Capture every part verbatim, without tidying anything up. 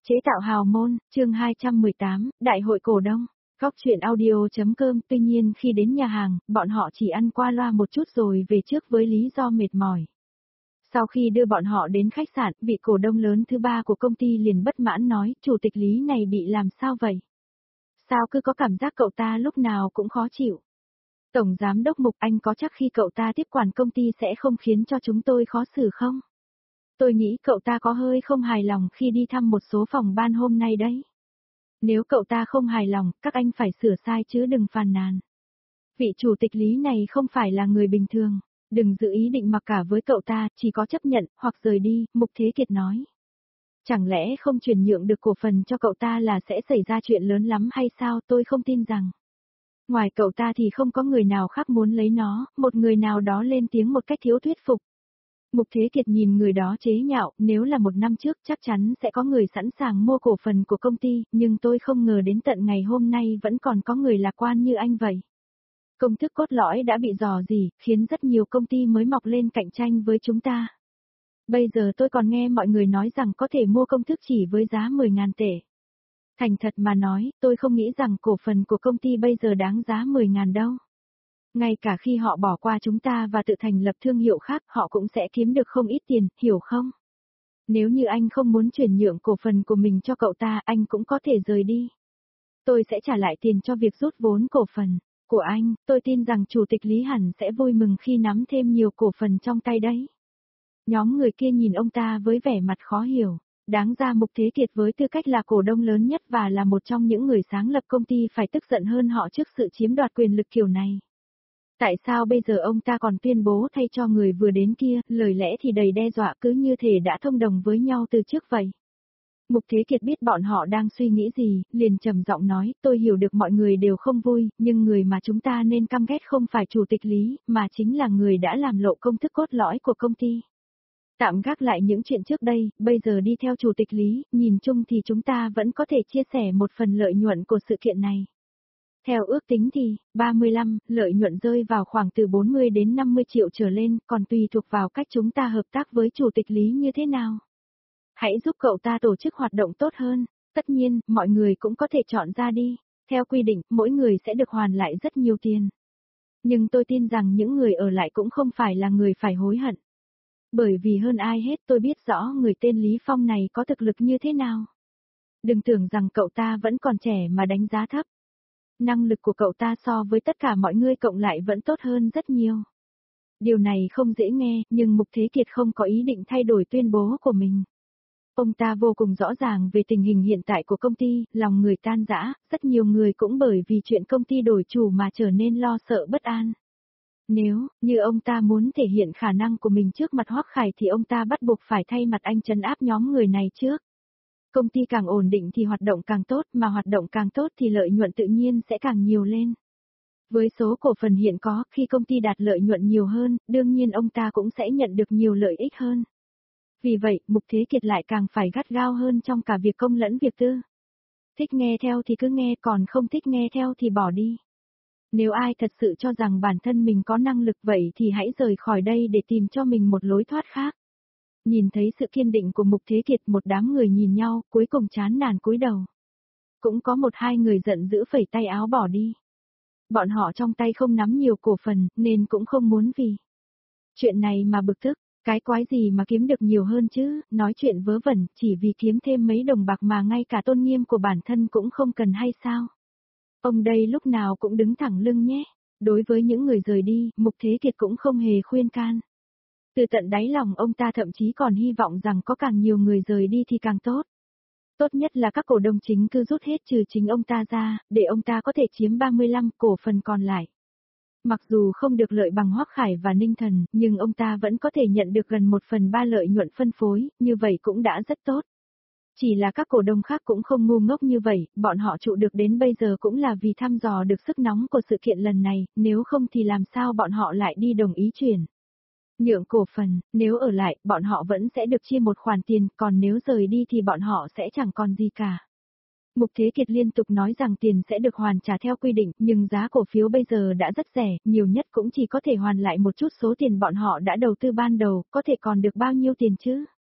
Chế tạo hào môn, chương hai trăm mười tám, Đại hội cổ đông. Góc chuyện audio.com. Tuy nhiên khi đến nhà hàng, bọn họ chỉ ăn qua loa một chút rồi về trước với lý do mệt mỏi. Sau khi đưa bọn họ đến khách sạn, vị cổ đông lớn thứ ba của công ty liền bất mãn nói, chủ tịch Lý này bị làm sao vậy? Sao cứ có cảm giác cậu ta lúc nào cũng khó chịu? Tổng giám đốc Mục, anh có chắc khi cậu ta tiếp quản công ty sẽ không khiến cho chúng tôi khó xử không? Tôi nghĩ cậu ta có hơi không hài lòng khi đi thăm một số phòng ban hôm nay đấy. Nếu cậu ta không hài lòng, các anh phải sửa sai chứ đừng phàn nàn. Vị chủ tịch Lý này không phải là người bình thường, đừng giữ ý định mặc cả với cậu ta, chỉ có chấp nhận, hoặc rời đi, Mục Thế Kiệt nói. Chẳng lẽ không chuyển nhượng được cổ phần cho cậu ta là sẽ xảy ra chuyện lớn lắm hay sao? Tôi không tin rằng. Ngoài cậu ta thì không có người nào khác muốn lấy nó, một người nào đó lên tiếng một cách thiếu thuyết phục. Mục Thế Kiệt nhìn người đó chế nhạo, nếu là một năm trước chắc chắn sẽ có người sẵn sàng mua cổ phần của công ty, nhưng tôi không ngờ đến tận ngày hôm nay vẫn còn có người lạc quan như anh vậy. Công thức cốt lõi đã bị rò rỉ, khiến rất nhiều công ty mới mọc lên cạnh tranh với chúng ta. Bây giờ tôi còn nghe mọi người nói rằng có thể mua công thức chỉ với giá mười nghìn tệ. Thành thật mà nói, tôi không nghĩ rằng cổ phần của công ty bây giờ đáng giá mười nghìn đâu. Ngay cả khi họ bỏ qua chúng ta và tự thành lập thương hiệu khác, họ cũng sẽ kiếm được không ít tiền, hiểu không? Nếu như anh không muốn chuyển nhượng cổ phần của mình cho cậu ta, anh cũng có thể rời đi. Tôi sẽ trả lại tiền cho việc rút vốn cổ phần của anh, tôi tin rằng Chủ tịch Lý hẳn sẽ vui mừng khi nắm thêm nhiều cổ phần trong tay đấy. Nhóm người kia nhìn ông ta với vẻ mặt khó hiểu. Đáng ra Mục Thế Kiệt với tư cách là cổ đông lớn nhất và là một trong những người sáng lập công ty phải tức giận hơn họ trước sự chiếm đoạt quyền lực kiểu này. Tại sao bây giờ ông ta còn tuyên bố thay cho người vừa đến kia, lời lẽ thì đầy đe dọa cứ như thể đã thông đồng với nhau từ trước vậy. Mục Thế Kiệt biết bọn họ đang suy nghĩ gì, liền trầm giọng nói, tôi hiểu được mọi người đều không vui, nhưng người mà chúng ta nên căm ghét không phải chủ tịch Lý, mà chính là người đã làm lộ công thức cốt lõi của công ty. Tạm gác lại những chuyện trước đây, bây giờ đi theo chủ tịch Lý, nhìn chung thì chúng ta vẫn có thể chia sẻ một phần lợi nhuận của sự kiện này. Theo ước tính thì, ba mươi lăm, lợi nhuận rơi vào khoảng từ bốn mươi đến năm mươi triệu trở lên, còn tùy thuộc vào cách chúng ta hợp tác với chủ tịch Lý như thế nào. Hãy giúp cậu ta tổ chức hoạt động tốt hơn, tất nhiên, mọi người cũng có thể chọn ra đi. Theo quy định, mỗi người sẽ được hoàn lại rất nhiều tiền. Nhưng tôi tin rằng những người ở lại cũng không phải là người phải hối hận. Bởi vì hơn ai hết tôi biết rõ người tên Lý Phong này có thực lực như thế nào. Đừng tưởng rằng cậu ta vẫn còn trẻ mà đánh giá thấp. Năng lực của cậu ta so với tất cả mọi người cộng lại vẫn tốt hơn rất nhiều. Điều này không dễ nghe, nhưng Mục Thế Kiệt không có ý định thay đổi tuyên bố của mình. Ông ta vô cùng rõ ràng về tình hình hiện tại của công ty, lòng người tan rã, rất nhiều người cũng bởi vì chuyện công ty đổi chủ mà trở nên lo sợ bất an. Nếu, như ông ta muốn thể hiện khả năng của mình trước mặt Hoắc Khải thì ông ta bắt buộc phải thay mặt anh trấn áp nhóm người này trước. Công ty càng ổn định thì hoạt động càng tốt, mà hoạt động càng tốt thì lợi nhuận tự nhiên sẽ càng nhiều lên. Với số cổ phần hiện có, khi công ty đạt lợi nhuận nhiều hơn, đương nhiên ông ta cũng sẽ nhận được nhiều lợi ích hơn. Vì vậy, Mục Thế Kiệt lại càng phải gắt gao hơn trong cả việc công lẫn việc tư. Thích nghe theo thì cứ nghe, còn không thích nghe theo thì bỏ đi. Nếu ai thật sự cho rằng bản thân mình có năng lực vậy thì hãy rời khỏi đây để tìm cho mình một lối thoát khác. Nhìn thấy sự kiên định của Mục Thế Kiệt, một đám người nhìn nhau, cuối cùng chán nản cúi đầu. Cũng có một hai người giận dữ phẩy tay áo bỏ đi. Bọn họ trong tay không nắm nhiều cổ phần, nên cũng không muốn vì chuyện này mà bực tức, cái quái gì mà kiếm được nhiều hơn chứ, nói chuyện vớ vẩn, chỉ vì kiếm thêm mấy đồng bạc mà ngay cả tôn nghiêm của bản thân cũng không cần hay sao? Ông đây lúc nào cũng đứng thẳng lưng nhé. Đối với những người rời đi, Mục Thế Kiệt cũng không hề khuyên can. Từ tận đáy lòng ông ta thậm chí còn hy vọng rằng có càng nhiều người rời đi thì càng tốt. Tốt nhất là các cổ đông chính cứ rút hết trừ chính ông ta ra, để ông ta có thể chiếm ba mươi lăm cổ phần còn lại. Mặc dù không được lợi bằng Hoắc Khải và Ninh Thần, nhưng ông ta vẫn có thể nhận được gần một phần ba lợi nhuận phân phối, như vậy cũng đã rất tốt. Chỉ là các cổ đông khác cũng không ngu ngốc như vậy, bọn họ trụ được đến bây giờ cũng là vì thăm dò được sức nóng của sự kiện lần này, nếu không thì làm sao bọn họ lại đi đồng ý chuyển nhượng cổ phần, nếu ở lại, bọn họ vẫn sẽ được chia một khoản tiền, còn nếu rời đi thì bọn họ sẽ chẳng còn gì cả. Mục Thế Kiệt liên tục nói rằng tiền sẽ được hoàn trả theo quy định, nhưng giá cổ phiếu bây giờ đã rất rẻ, nhiều nhất cũng chỉ có thể hoàn lại một chút số tiền bọn họ đã đầu tư ban đầu, có thể còn được bao nhiêu tiền chứ?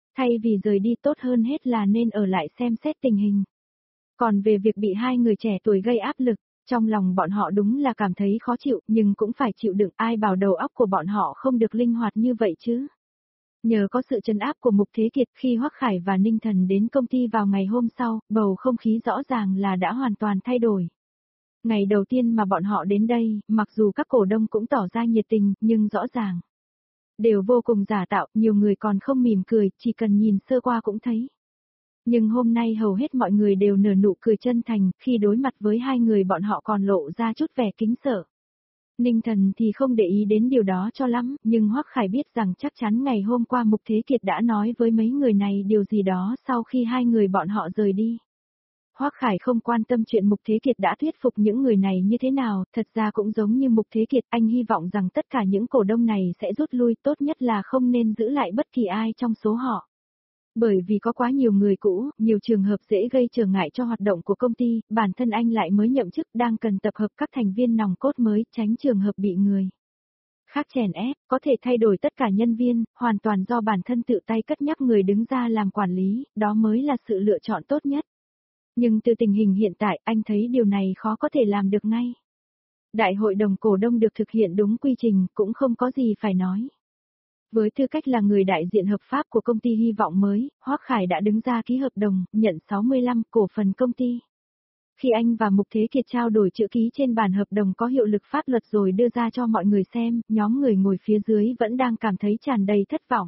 Thay vì rời đi tốt hơn hết là nên ở lại xem xét tình hình. Còn về việc bị hai người trẻ tuổi gây áp lực, trong lòng bọn họ đúng là cảm thấy khó chịu, nhưng cũng phải chịu đựng, ai bảo đầu óc của bọn họ không được linh hoạt như vậy chứ. Nhờ có sự trấn áp của Mục Thế Kiệt, khi Hoắc Khải và Ninh Thần đến công ty vào ngày hôm sau, bầu không khí rõ ràng là đã hoàn toàn thay đổi. Ngày đầu tiên mà bọn họ đến đây, mặc dù các cổ đông cũng tỏ ra nhiệt tình, nhưng rõ ràng đều vô cùng giả tạo, nhiều người còn không mỉm cười, chỉ cần nhìn sơ qua cũng thấy. Nhưng hôm nay hầu hết mọi người đều nở nụ cười chân thành, khi đối mặt với hai người bọn họ còn lộ ra chút vẻ kính sợ. Ninh Thần thì không để ý đến điều đó cho lắm, nhưng Hoắc Khải biết rằng chắc chắn ngày hôm qua Mục Thế Kiệt đã nói với mấy người này điều gì đó sau khi hai người bọn họ rời đi. Hoắc Khải không quan tâm chuyện Mục Thế Kiệt đã thuyết phục những người này như thế nào, thật ra cũng giống như Mục Thế Kiệt, anh hy vọng rằng tất cả những cổ đông này sẽ rút lui, tốt nhất là không nên giữ lại bất kỳ ai trong số họ. Bởi vì có quá nhiều người cũ, nhiều trường hợp dễ gây trở ngại cho hoạt động của công ty, bản thân anh lại mới nhậm chức đang cần tập hợp các thành viên nòng cốt mới, tránh trường hợp bị người khác chèn ép, có thể thay đổi tất cả nhân viên, hoàn toàn do bản thân tự tay cất nhắc người đứng ra làm quản lý, đó mới là sự lựa chọn tốt nhất. Nhưng từ tình hình hiện tại, anh thấy điều này khó có thể làm được ngay. Đại hội đồng cổ đông được thực hiện đúng quy trình, cũng không có gì phải nói. Với tư cách là người đại diện hợp pháp của công ty hy vọng mới, Hoắc Khải đã đứng ra ký hợp đồng, nhận sáu mươi lăm cổ phần công ty. Khi anh và Mục Thế Kiệt trao đổi chữ ký trên bản hợp đồng có hiệu lực pháp luật rồi đưa ra cho mọi người xem, nhóm người ngồi phía dưới vẫn đang cảm thấy tràn đầy thất vọng.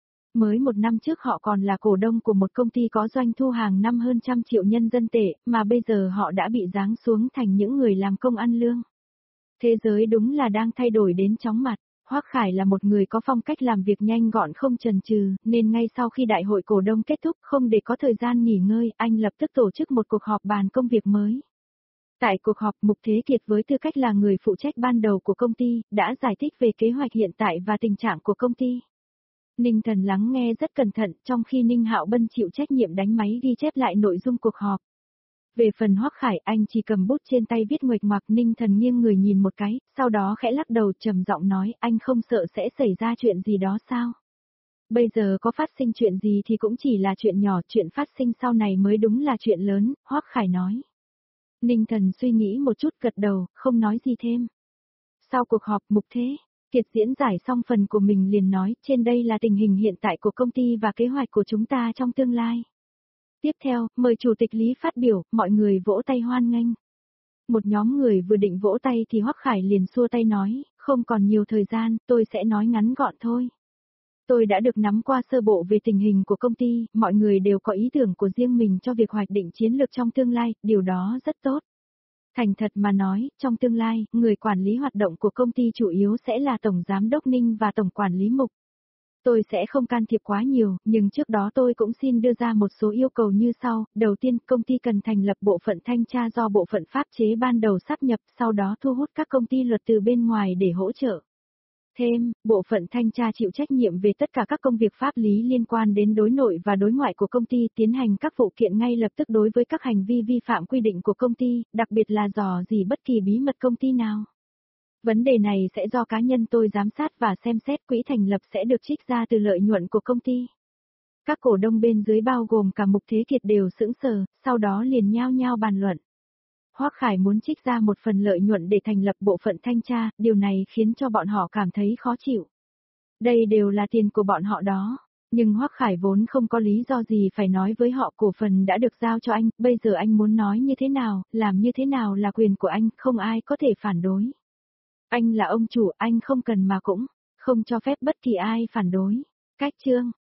Mới một năm trước họ còn là cổ đông của một công ty có doanh thu hàng năm hơn trăm triệu nhân dân tệ, mà bây giờ họ đã bị giáng xuống thành những người làm công ăn lương. Thế giới đúng là đang thay đổi đến chóng mặt. Hoắc Khải là một người có phong cách làm việc nhanh gọn không chần chừ, nên ngay sau khi đại hội cổ đông kết thúc, không để có thời gian nghỉ ngơi, anh lập tức tổ chức một cuộc họp bàn công việc mới. Tại cuộc họp, Mục Thế Kiệt với tư cách là người phụ trách ban đầu của công ty, đã giải thích về kế hoạch hiện tại và tình trạng của công ty. Ninh Thần lắng nghe rất cẩn thận, trong khi Ninh Hạo Bân chịu trách nhiệm đánh máy ghi chép lại nội dung cuộc họp. Về phần Hoắc Khải, anh chỉ cầm bút trên tay viết nguệch ngoạc. Ninh Thần nghiêng người nhìn một cái, sau đó khẽ lắc đầu trầm giọng nói, anh không sợ sẽ xảy ra chuyện gì đó sao? Bây giờ có phát sinh chuyện gì thì cũng chỉ là chuyện nhỏ, chuyện phát sinh sau này mới đúng là chuyện lớn, Hoắc Khải nói. Ninh Thần suy nghĩ một chút gật đầu, không nói gì thêm. Sau cuộc họp, Mục Thế Kiệt diễn giải xong phần của mình liền nói, trên đây là tình hình hiện tại của công ty và kế hoạch của chúng ta trong tương lai. Tiếp theo, mời Chủ tịch Lý phát biểu, mọi người vỗ tay hoan nghênh. Một nhóm người vừa định vỗ tay thì Hoắc Khải liền xua tay nói, không còn nhiều thời gian, tôi sẽ nói ngắn gọn thôi. Tôi đã được nắm qua sơ bộ về tình hình của công ty, mọi người đều có ý tưởng của riêng mình cho việc hoạch định chiến lược trong tương lai, điều đó rất tốt. Thành thật mà nói, trong tương lai, người quản lý hoạt động của công ty chủ yếu sẽ là Tổng Giám đốc Ninh và Tổng Quản lý Mục. Tôi sẽ không can thiệp quá nhiều, nhưng trước đó tôi cũng xin đưa ra một số yêu cầu như sau. Đầu tiên, công ty cần thành lập bộ phận thanh tra do bộ phận pháp chế ban đầu sáp nhập, sau đó thu hút các công ty luật từ bên ngoài để hỗ trợ. Thêm, bộ phận thanh tra chịu trách nhiệm về tất cả các công việc pháp lý liên quan đến đối nội và đối ngoại của công ty, tiến hành các vụ kiện ngay lập tức đối với các hành vi vi phạm quy định của công ty, đặc biệt là dò dỉ bất kỳ bí mật công ty nào. Vấn đề này sẽ do cá nhân tôi giám sát và xem xét, quỹ thành lập sẽ được trích ra từ lợi nhuận của công ty. Các cổ đông bên dưới bao gồm cả Mục Thế Kiệt đều sững sờ, sau đó liền nhao nhao bàn luận. Hoắc Khải muốn trích ra một phần lợi nhuận để thành lập bộ phận thanh tra, điều này khiến cho bọn họ cảm thấy khó chịu. Đây đều là tiền của bọn họ đó, nhưng Hoắc Khải vốn không có lý do gì phải nói với họ, cổ phần đã được giao cho anh, bây giờ anh muốn nói như thế nào, làm như thế nào là quyền của anh, không ai có thể phản đối. Anh là ông chủ, anh không cần mà cũng không cho phép bất kỳ ai phản đối. Cách chương